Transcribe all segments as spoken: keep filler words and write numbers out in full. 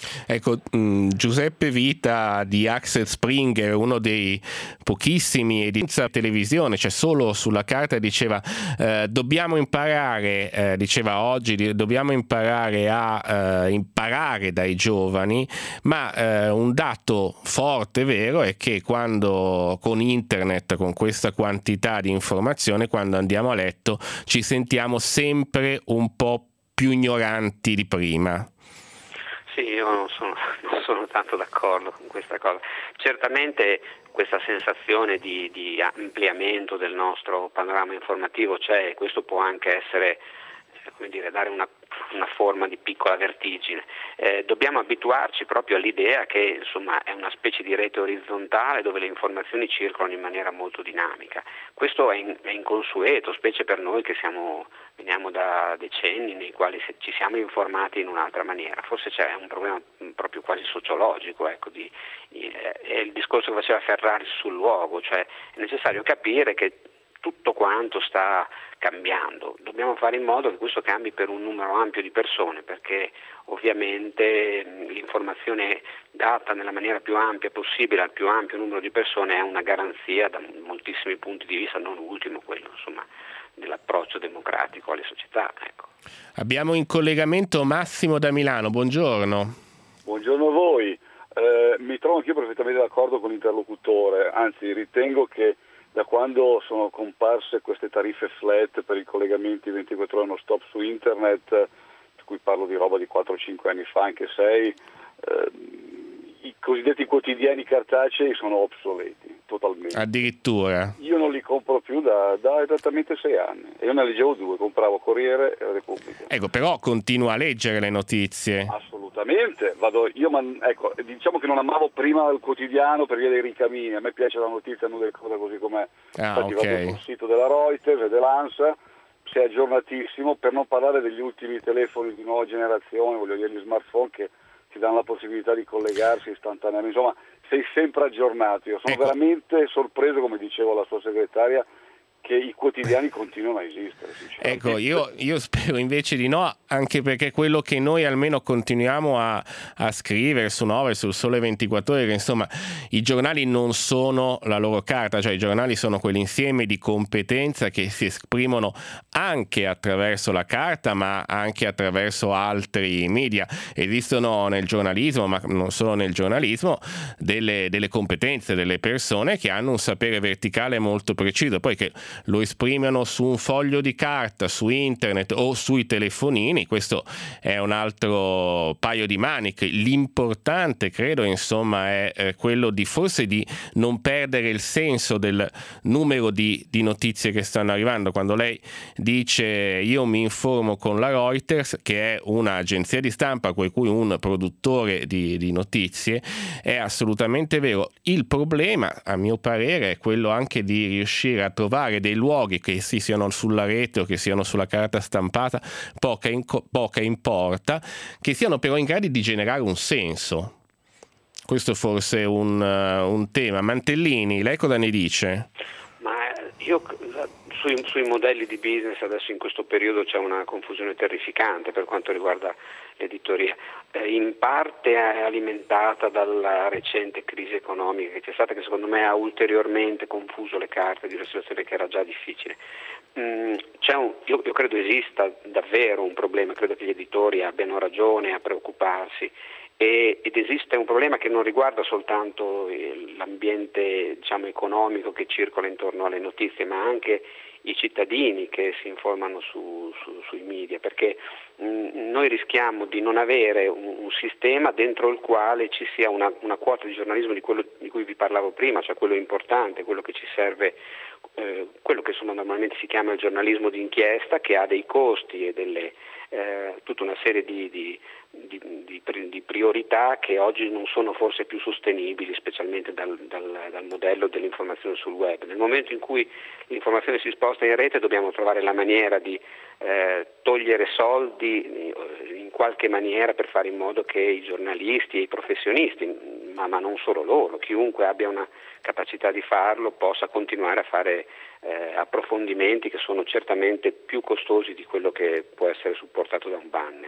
Ecco, mh, Giuseppe Vita di Axel Springer, uno dei pochissimi editori televisione, cioè solo sulla carta, diceva eh, dobbiamo imparare, eh, diceva oggi, di- dobbiamo imparare a eh, imparare dai giovani, ma eh, un dato forte, vero, è che quando con internet, con questa quantità di informazione, quando andiamo a letto ci sentiamo sempre un po' più ignoranti di prima. Sì, io non sono, non sono tanto d'accordo con questa cosa. Certamente questa sensazione di, di ampliamento del nostro panorama informativo c'è, e questo può anche essere, eh, come dire, dare una, una forma di piccola vertigine. Eh, dobbiamo abituarci proprio all'idea che insomma è una specie di rete orizzontale dove le informazioni circolano in maniera molto dinamica. Questo è, in, è inconsueto, specie per noi che siamo veniamo da decenni nei quali ci siamo informati in un'altra maniera. Forse c'è un problema proprio quasi sociologico, ecco, di, eh, è il discorso che faceva Ferrari sul luogo, cioè è necessario capire che tutto quanto sta cambiando. Dobbiamo fare in modo che questo cambi per un numero ampio di persone, perché ovviamente l'informazione data nella maniera più ampia possibile al più ampio numero di persone è una garanzia da moltissimi punti di vista, non ultimo quello, insomma, dell'approccio democratico alle società. Ecco. Abbiamo in collegamento Massimo da Milano, buongiorno. Buongiorno a voi, eh, mi trovo anch'io perfettamente d'accordo con l'interlocutore, anzi ritengo che da quando sono comparse queste tariffe flat per i collegamenti ventiquattro ore non stop su internet, per cui parlo di roba di quattro cinque anni fa, anche sei, eh, i cosiddetti quotidiani cartacei sono obsoleti, totalmente. Addirittura? Io non li compro più da, da esattamente sei anni, e io ne leggevo due, compravo Corriere e Repubblica. Ecco, però continua a leggere le notizie. Assolutamente, vado io, ma ecco, diciamo che non amavo prima il quotidiano per via dei ricamini, a me piace la notizia non del cosa così com'è. Ah, Infatti ok. vado sul sito della Reuters e dell'ANSA, sei aggiornatissimo, per non parlare degli ultimi telefoni di nuova generazione, voglio dire gli smartphone che ti danno la possibilità di collegarsi istantaneamente, insomma sei sempre aggiornato. Io sono ecco. veramente sorpreso, come dicevo alla sua segretaria, che i quotidiani continuano a esistere. Ecco, io, io spero invece di no, anche perché quello che noi almeno continuiamo a, a scrivere su Nove, sul Sole ventiquattro Ore, che insomma i giornali non sono la loro carta, cioè i giornali sono quell'insieme di competenza che si esprimono anche attraverso la carta, ma anche attraverso altri media. Esistono nel giornalismo, ma non solo nel giornalismo, delle, delle competenze delle persone che hanno un sapere verticale molto preciso, poi che lo esprimono su un foglio di carta, su internet o sui telefonini, questo è un altro paio di maniche. L'importante, credo, insomma, è eh, quello di forse di non perdere il senso del numero di, di notizie che stanno arrivando. Quando lei dice io mi informo con la Reuters, che è un'agenzia di stampa, per cui un produttore di, di notizie, è assolutamente vero. Il problema, a mio parere, è quello anche di riuscire a trovare dei luoghi, che si siano sulla rete o che siano sulla carta stampata, poca, in, poca importa, che siano però in grado di generare un senso. Questo forse è un, uh, un tema. Mantellini, lei cosa ne dice? Ma io sui, sui modelli di business adesso in questo periodo c'è una confusione terrificante per quanto riguarda l'editoria, eh, in parte è alimentata dalla recente crisi economica che c'è stata, che secondo me ha ulteriormente confuso le carte di una situazione che era già difficile. Mm, c'è un, io, io credo esista davvero un problema, credo che gli editori abbiano ragione a preoccuparsi. Ed esiste un problema che non riguarda soltanto l'ambiente, diciamo, economico che circola intorno alle notizie, ma anche i cittadini che si informano su, su, sui media, perché mh, noi rischiamo di non avere un, un sistema dentro il quale ci sia una, una quota di giornalismo di quello di cui vi parlavo prima, cioè quello importante, quello che ci serve, eh, quello che insomma normalmente si chiama il giornalismo di inchiesta, che ha dei costi e delle eh, tutta una serie di, di Di, di, di priorità che oggi non sono forse più sostenibili, specialmente dal, dal, dal modello dell'informazione sul web. Nel momento in cui l'informazione si sposta in rete dobbiamo trovare la maniera di eh, togliere soldi in qualche maniera per fare in modo che i giornalisti e i professionisti, ma, ma non solo loro, chiunque abbia una capacità di farlo possa continuare a fare eh, approfondimenti che sono certamente più costosi di quello che può essere supportato da un banner.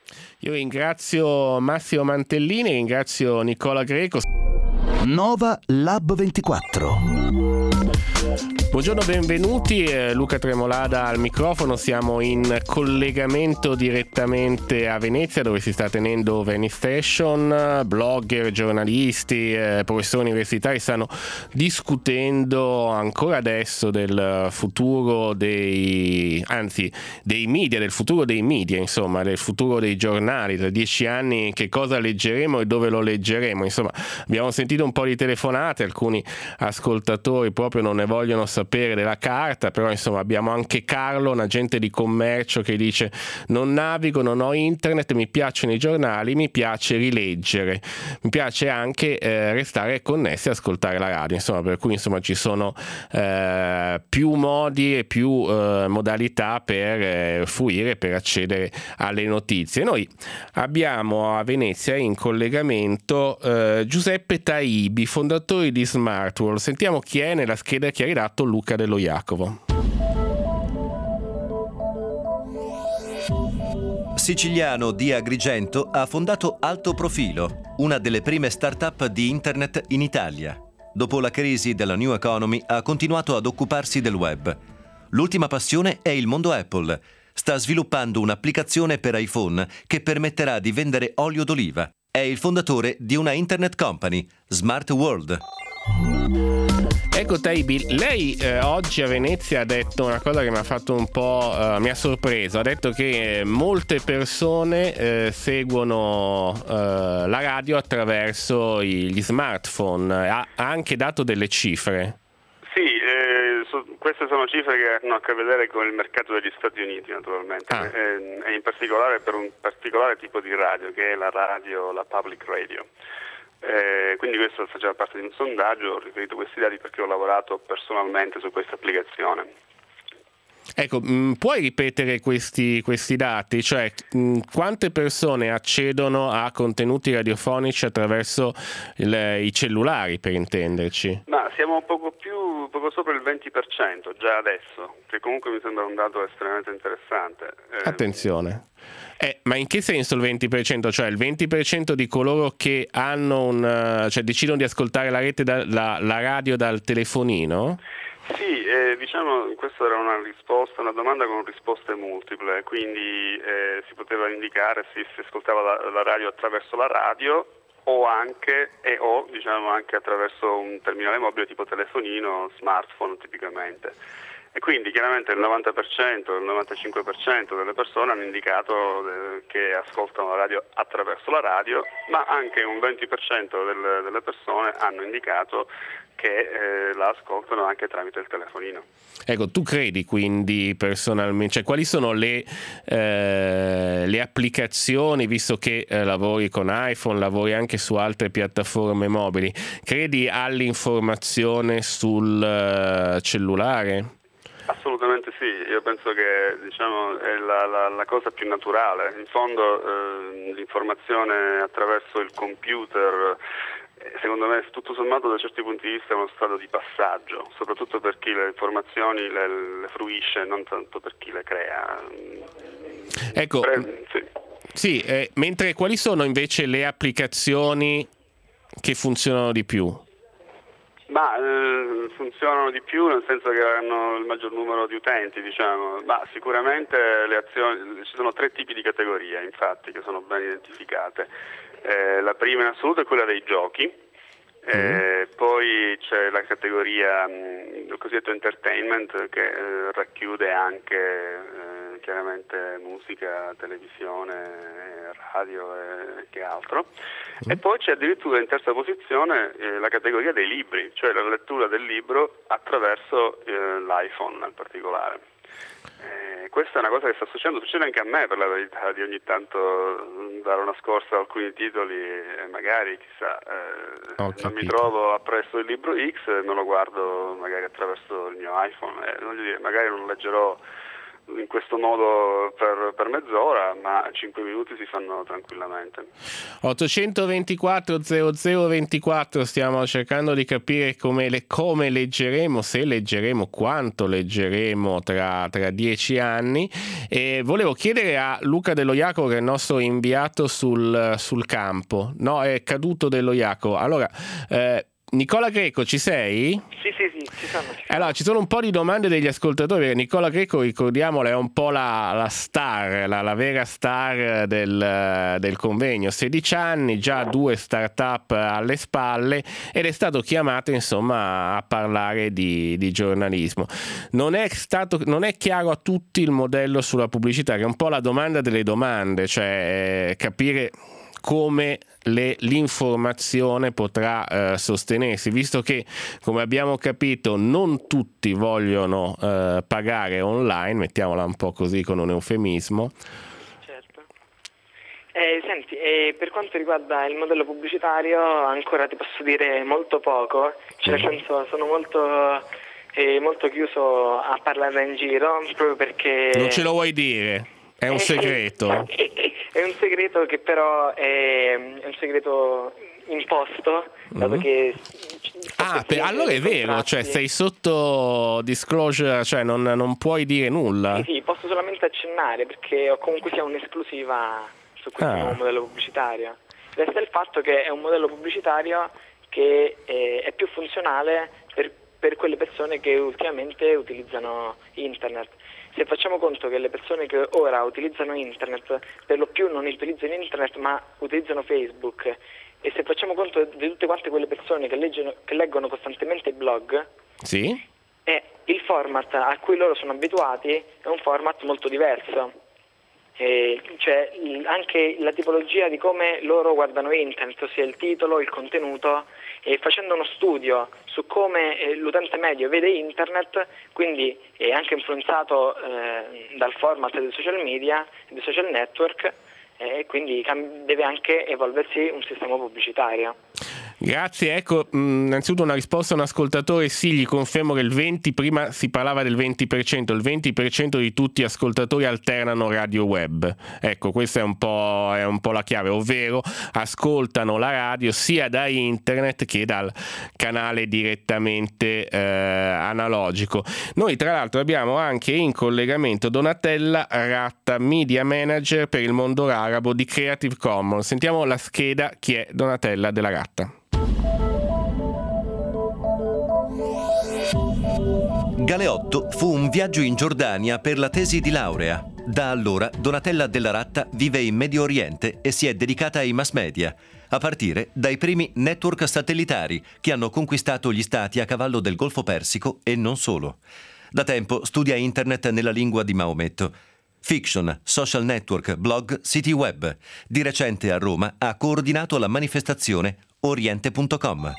Io ringrazio Massimo Mantellini, ringrazio Nicola Greco. Nova Lab ventiquattro. Buongiorno, benvenuti, eh, Luca Tremolada al microfono, siamo in collegamento direttamente a Venezia dove si sta tenendo Venice Station, blogger, giornalisti, eh, professori universitari stanno discutendo ancora adesso del futuro dei, anzi dei media, del futuro dei media, insomma, del futuro dei giornali, tra dieci anni che cosa leggeremo e dove lo leggeremo, insomma abbiamo sentito un po' di telefonate, alcuni ascoltatori proprio non ne vogliono sapere della carta, però insomma abbiamo anche Carlo, un agente di commercio, che dice: non navigo, non ho internet, mi piacciono i giornali, mi piace rileggere, mi piace anche eh, restare connessi e ascoltare la radio, insomma, per cui insomma ci sono eh, più modi e più eh, modalità per eh, fruire, per accedere alle notizie. Noi abbiamo a Venezia in collegamento eh, Giuseppe Taibi, fondatore di Smartworld. Sentiamo chi è nella scheda che ha redatto Luca Dello Jacopo. Siciliano di Agrigento ha fondato Alto Profilo, una delle prime start-up di internet in Italia. Dopo la crisi della New Economy ha continuato ad occuparsi del web. L'ultima passione è il mondo Apple. Sta sviluppando un'applicazione per iPhone che permetterà di vendere olio d'oliva. È il fondatore di una internet company, Smart World. Ecco Taibi, lei eh, oggi a Venezia ha detto una cosa che mi ha fatto un po', eh, mi ha sorpreso, ha detto che molte persone eh, seguono eh, la radio attraverso gli smartphone, ha, ha anche dato delle cifre. Sì, eh, so, queste sono cifre che hanno a che vedere con il mercato degli Stati Uniti naturalmente, ah. e, e in particolare per un particolare tipo di radio che è la radio, la public radio. Eh, quindi questo faceva parte di un sondaggio, ho riferito questi dati perché ho lavorato personalmente su questa applicazione. Ecco, mh, puoi ripetere questi, questi dati? Cioè, mh, quante persone accedono a contenuti radiofonici attraverso il, i cellulari, per intenderci? Ma siamo poco più, poco sopra il venti per cento già adesso, che comunque mi sembra un dato estremamente interessante. Eh, Attenzione. Eh, ma in che senso il venti per cento? Cioè il venti per cento di coloro che hanno un, cioè decidono di ascoltare la rete da, la, la radio dal telefonino? Sì, eh, diciamo questa era una risposta, una domanda con risposte multiple, quindi eh, si poteva indicare se si ascoltava la, la radio attraverso la radio o anche e o diciamo anche attraverso un terminale mobile tipo telefonino, smartphone tipicamente. E quindi chiaramente il novanta per cento, il novantacinque per cento delle persone hanno indicato eh, che ascoltano la radio attraverso la radio, ma anche un venti per cento del, delle persone hanno indicato che eh, la ascoltano anche tramite il telefonino. Ecco, tu credi quindi personalmente, cioè quali sono le, eh, le applicazioni, visto che eh, lavori con iPhone, lavori anche su altre piattaforme mobili, credi all'informazione sul uh, cellulare? Assolutamente sì, io penso che diciamo, è la, la, la cosa più naturale. In fondo eh, l'informazione attraverso il computer, eh, secondo me tutto sommato da certi punti di vista è uno stato di passaggio, soprattutto per chi le informazioni le, le fruisce, non tanto per chi le crea. Ecco, Pre- sì, sì eh, mentre quali sono invece le applicazioni che funzionano di più? Ma eh, funzionano di più nel senso che hanno il maggior numero di utenti, diciamo, ma sicuramente le azioni, ci sono tre tipi di categorie infatti che sono ben identificate. Eh, la prima in assoluto è quella dei giochi, eh, mm. poi c'è la categoria mh, il cosiddetto entertainment che eh, racchiude anche eh, chiaramente musica, televisione, radio e che altro. E poi c'è addirittura in terza posizione eh, la categoria dei libri, cioè la lettura del libro attraverso eh, l'iPhone in particolare. Eh, questa è una cosa che sta succedendo, succede anche a me per la verità, di ogni tanto dare una scorsa a alcuni titoli e magari chissà eh, non mi trovo appresso il libro X e me lo guardo magari attraverso il mio iPhone e voglio dire, magari non leggerò in questo modo per, per mezz'ora, ma cinque minuti si fanno tranquillamente. ottocentoventiquattro zero zero ventiquattro, stiamo cercando di capire come, le, come leggeremo, se leggeremo, quanto leggeremo tra, tra dieci anni, e volevo chiedere a Luca Dello Jacopo, che è il nostro inviato sul, sul campo. No, è caduto Dello Jacopo. Allora, eh, Nicola Greco, ci sei? Sì, sì, sì, ci sono. Ci sono. Allora, ci sono un po' di domande degli ascoltatori, perché Nicola Greco, ricordiamolo, è un po' la, la star, la, la vera star del, del convegno. sedici anni, già due start-up alle spalle, ed è stato chiamato, insomma, a parlare di, di giornalismo. Non è stato, non è chiaro a tutti il modello sulla pubblicità, che è un po' la domanda delle domande, cioè eh, capire come le, l'informazione potrà eh, sostenersi, visto che, come abbiamo capito, non tutti vogliono eh, pagare online, mettiamola un po' così con un eufemismo. Certo. Eh, senti, eh, per quanto riguarda il modello pubblicitario, ancora ti posso dire molto poco, cioè nel senso sono molto, eh, molto chiuso a parlarne in giro, proprio perché... Non ce lo vuoi dire? È un segreto? È un segreto che però è, è un segreto imposto, dato mm. che... Ah, per, allora è vero, cioè sei sotto disclosure, cioè non, non puoi dire nulla. Sì, sì, posso solamente accennare, perché ho comunque sia un'esclusiva su questo ah. modello pubblicitario. Resta il fatto che è un modello pubblicitario che è, è più funzionale per, per quelle persone che ultimamente utilizzano internet. Se facciamo conto che le persone che ora utilizzano internet per lo più non utilizzano internet ma utilizzano Facebook, e se facciamo conto di tutte quante quelle persone che, leggono, che leggono costantemente i blog, sì? eh, il format a cui loro sono abituati è un format molto diverso. E cioè anche la tipologia di come loro guardano internet, ossia il titolo, il contenuto, e facendo uno studio su come eh, l'utente medio vede internet, quindi è anche influenzato eh, dal format dei social media, dei social network, e eh, quindi cam- deve anche evolversi un sistema pubblicitario. Grazie, ecco, mh, innanzitutto una risposta a un ascoltatore, sì, gli confermo che il venti, prima si parlava del venti per cento, il venti per cento di tutti gli ascoltatori alternano radio web, ecco, questa è un po', è un po' la chiave, ovvero ascoltano la radio sia da internet che dal canale direttamente eh, analogico. Noi tra l'altro abbiamo anche in collegamento Donatella Ratta, Media Manager per il mondo arabo di Creative Commons. Sentiamo la scheda, chi è Donatella della Ratta. Galeotto fu un viaggio in Giordania per la tesi di laurea. Da allora Donatella Della Ratta vive in Medio Oriente e si è dedicata ai mass media, a partire dai primi network satellitari che hanno conquistato gli stati a cavallo del Golfo Persico e non solo. Da tempo studia internet nella lingua di Maometto. Fiction, social network, blog, siti web. Di recente a Roma ha coordinato la manifestazione Oriente punto com.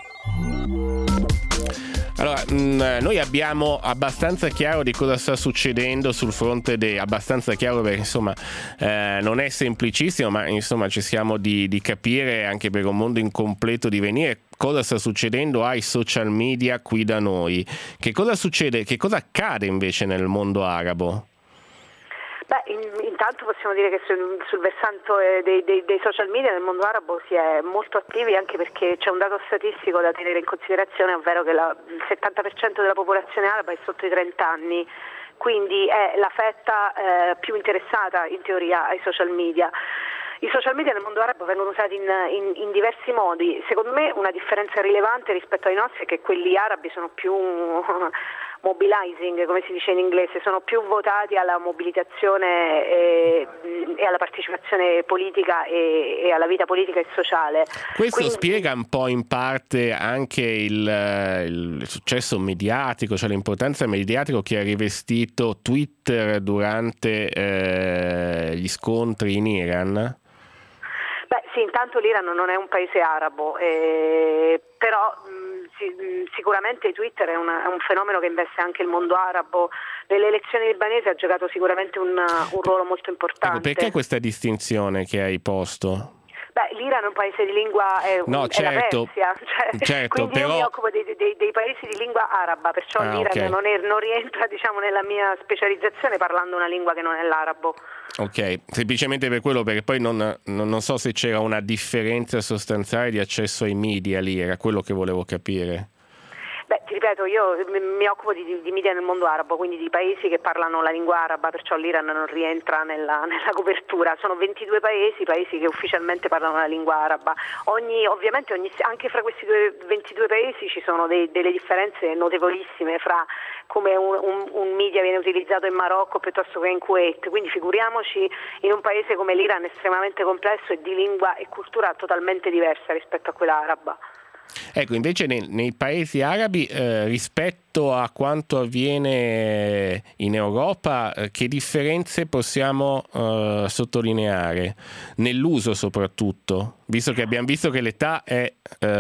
Allora, mh, noi abbiamo abbastanza chiaro di cosa sta succedendo sul fronte de, abbastanza chiaro perché insomma eh, non è semplicissimo, ma insomma cerchiamo di, di capire anche per un mondo incompleto di venire cosa sta succedendo ai social media qui da noi. Che cosa succede? Che cosa accade invece nel mondo arabo? Beh, in, intanto possiamo dire che sul, sul versante dei, dei, dei social media nel mondo arabo si è molto attivi, anche perché c'è un dato statistico da tenere in considerazione, ovvero che la, il settanta per cento della popolazione araba è sotto i trenta anni, quindi è la fetta eh, più interessata in teoria ai social media. I social media nel mondo arabo vengono usati in, in, in diversi modi. Secondo me una differenza rilevante rispetto ai nostri è che quelli arabi sono più mobilizing, come si dice in inglese, sono più votati alla mobilitazione e, e alla partecipazione politica e, e alla vita politica e sociale. Questo Quindi... spiega un po' in parte anche il, il successo mediatico, cioè l'importanza mediatica che ha rivestito Twitter durante eh, gli scontri in Iran? Beh sì, intanto l'Iran non è un paese arabo, eh, però mh, sì, mh, sicuramente Twitter è, una, è un fenomeno che investe anche il mondo arabo. Nelle elezioni libanesi ha giocato sicuramente un, un ruolo molto importante. Ecco, perché questa distinzione che hai posto? Beh, l'Iran è un paese di lingua, è, no, è certo, la Persia, cioè, certo, quindi però... io mi occupo dei, dei, dei paesi di lingua araba, perciò ah, l'Iran okay. non, è, non rientra, diciamo, nella mia specializzazione parlando una lingua che non è l'arabo. Ok, semplicemente per quello, perché poi non, non, non so se c'era una differenza sostanziale di accesso ai media lì, era quello che volevo capire. Beh, ti ripeto, io mi occupo di, di media nel mondo arabo, quindi di paesi che parlano la lingua araba, perciò l'Iran non rientra nella, nella copertura. Sono ventidue paesi, paesi che ufficialmente parlano la lingua araba. Ogni, ovviamente ogni, anche fra questi due, ventidue paesi ci sono dei, delle differenze notevolissime fra come un, un, un media viene utilizzato in Marocco piuttosto che in Kuwait, quindi figuriamoci in un paese come l'Iran estremamente complesso e di lingua e cultura totalmente diversa rispetto a quella araba. Ecco, invece nei, nei paesi arabi eh, rispetto a quanto avviene in Europa, eh, che differenze possiamo eh, sottolineare nell'uso soprattutto, visto che abbiamo visto che l'età è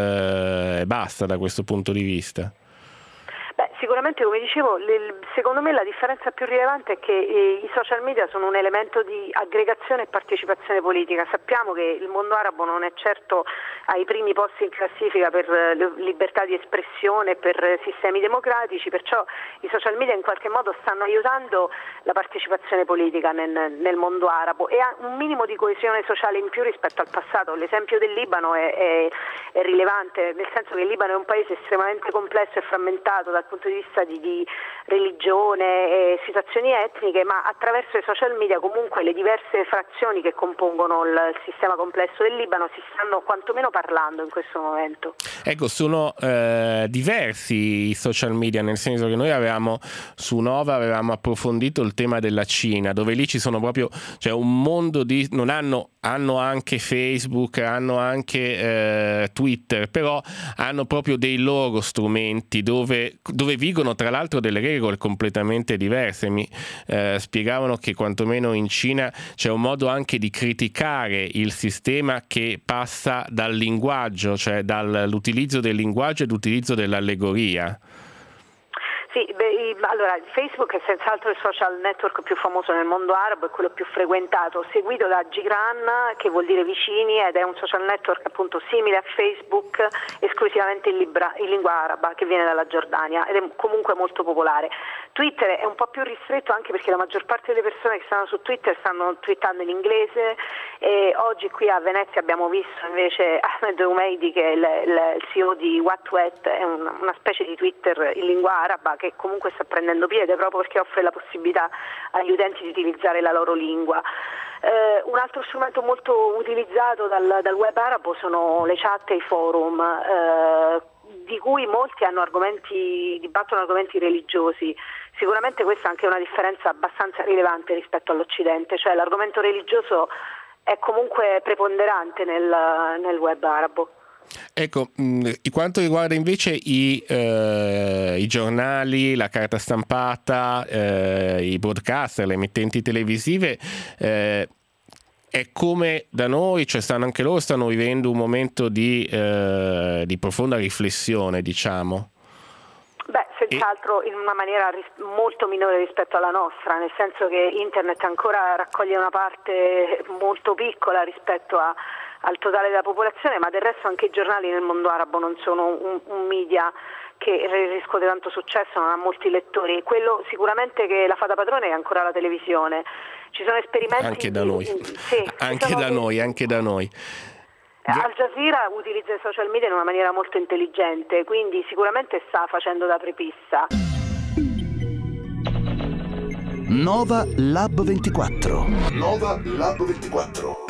eh, bassa da questo punto di vista? Beh, sicuramente, come dicevo, le, secondo me la differenza più rilevante è che eh, i social media sono un elemento di aggregazione e partecipazione politica. Sappiamo che il mondo arabo non è certo ai primi posti in classifica per eh, libertà di espressione, per eh, sistemi democratici, perciò i social media in qualche modo stanno aiutando la partecipazione politica nel, nel mondo arabo e ha un minimo di coesione sociale in più rispetto al passato. L'esempio del Libano è, è, è rilevante, nel senso che il Libano è un paese estremamente complesso e frammentato dal punto di vista di, di religione e situazioni etniche, ma attraverso i social media comunque le diverse frazioni che compongono il, il sistema complesso del Libano si stanno quantomeno parlando in questo momento. Ecco, sono eh, diversi i social media, nel senso che noi avevamo su Nova avevamo approfondito il tema della Cina, dove lì ci sono proprio, cioè un mondo di, non hanno hanno anche Facebook, hanno anche eh, Twitter, però hanno proprio dei loro strumenti dove, dove vigono tra l'altro delle regole completamente diverse. Mi eh, spiegavano che quantomeno in Cina c'è un modo anche di criticare il sistema che passa dal linguaggio, cioè dall'utilizzo del linguaggio e l'utilizzo dell'allegoria. Sì, beh, allora Facebook è senz'altro il social network più famoso nel mondo arabo e quello più frequentato, seguito da Jiran, che vuol dire vicini, ed è un social network appunto simile a Facebook, esclusivamente in, libra, in lingua araba, che viene dalla Giordania ed è comunque molto popolare. Twitter è un po' più ristretto anche perché la maggior parte delle persone che stanno su Twitter stanno twittando in inglese e oggi qui a Venezia abbiamo visto invece Ahmed Umeidi, che è il, il C E O di WhatWet, è una, una specie di Twitter in lingua araba che comunque sta prendendo piede proprio perché offre la possibilità agli utenti di utilizzare la loro lingua. Eh, un altro strumento molto utilizzato dal, dal web arabo sono le chat e i forum, eh, di cui molti hanno argomenti, dibattono argomenti religiosi. Sicuramente questa è anche una differenza abbastanza rilevante rispetto all'Occidente, cioè l'argomento religioso è comunque preponderante nel, nel web arabo. Ecco, in quanto riguarda invece i, eh, i giornali, la carta stampata, eh, i broadcaster, le emittenti televisive, eh, è come da noi, cioè stanno anche loro stanno vivendo un momento di, eh, di profonda riflessione, diciamo. Beh, senz'altro in una maniera ris- molto minore rispetto alla nostra, nel senso che internet ancora raccoglie una parte molto piccola rispetto a, al totale della popolazione, ma del resto anche i giornali nel mondo arabo non sono un, un media che riscuote tanto successo, non ha molti lettori. Quello sicuramente che la fa da padrone è ancora la televisione. Ci sono esperimenti anche da di, noi, sì, anche da noi, anche da noi. Al Jazeera utilizza i social media in una maniera molto intelligente, quindi sicuramente sta facendo da apripista. Nova Lab ventiquattro. Nova Lab ventiquattro.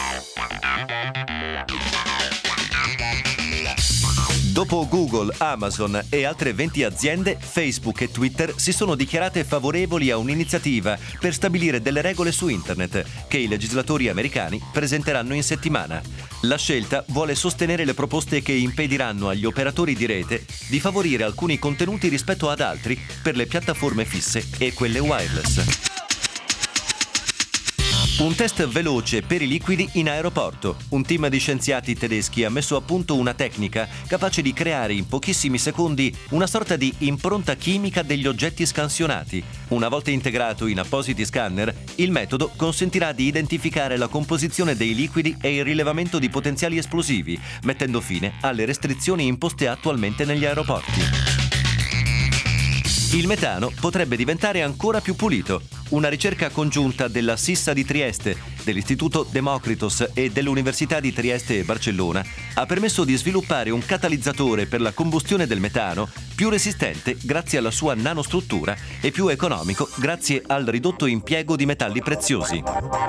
Dopo Google, Amazon e altre venti aziende, Facebook e Twitter si sono dichiarate favorevoli a un'iniziativa per stabilire delle regole su Internet che i legislatori americani presenteranno in settimana. La scelta vuole sostenere le proposte che impediranno agli operatori di rete di favorire alcuni contenuti rispetto ad altri per le piattaforme fisse e quelle wireless. Un test veloce per i liquidi in aeroporto. Un team di scienziati tedeschi ha messo a punto una tecnica capace di creare in pochissimi secondi una sorta di impronta chimica degli oggetti scansionati. Una volta integrato in appositi scanner, il metodo consentirà di identificare la composizione dei liquidi e il rilevamento di potenziali esplosivi, mettendo fine alle restrizioni imposte attualmente negli aeroporti. Il metano potrebbe diventare ancora più pulito. Una ricerca congiunta della SISSA di Trieste, dell'Istituto Democritos e dell'Università di Trieste e Barcellona ha permesso di sviluppare un catalizzatore per la combustione del metano più resistente grazie alla sua nanostruttura e più economico grazie al ridotto impiego di metalli preziosi.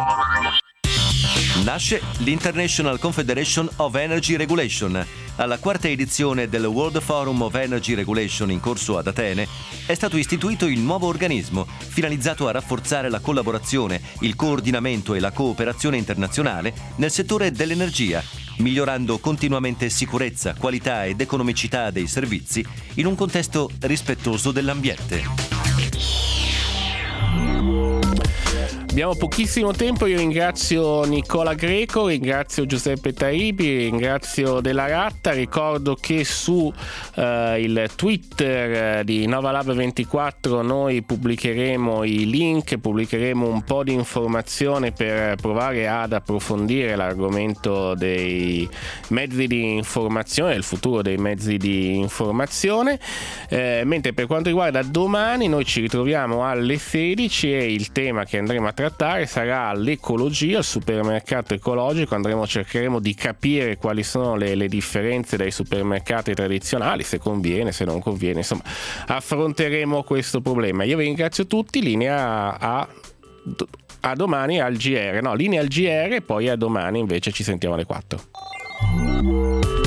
Nasce l'International Confederation of Energy Regulation. Alla quarta edizione del World Forum of Energy Regulation in corso ad Atene è stato istituito il nuovo organismo, finalizzato a rafforzare la collaborazione, il coordinamento e la cooperazione internazionale nel settore dell'energia, migliorando continuamente sicurezza, qualità ed economicità dei servizi in un contesto rispettoso dell'ambiente. Abbiamo pochissimo tempo, io ringrazio Nicola Greco, ringrazio Giuseppe Taibi, ringrazio Della Ratta, ricordo che su eh, il Twitter di Novalab ventiquattro noi pubblicheremo i link, pubblicheremo un po' di informazione per provare ad approfondire l'argomento dei mezzi di informazione, il futuro dei mezzi di informazione, eh, mentre per quanto riguarda domani noi ci ritroviamo alle sedici e il tema che andremo a trattare sarà l'ecologia, il supermercato ecologico. Andremo, cercheremo di capire quali sono le, le differenze dai supermercati tradizionali, se conviene, se non conviene, insomma affronteremo questo problema. Io vi ringrazio tutti, linea a, a domani al G R, no, linea al G R e poi a domani invece ci sentiamo alle quattro.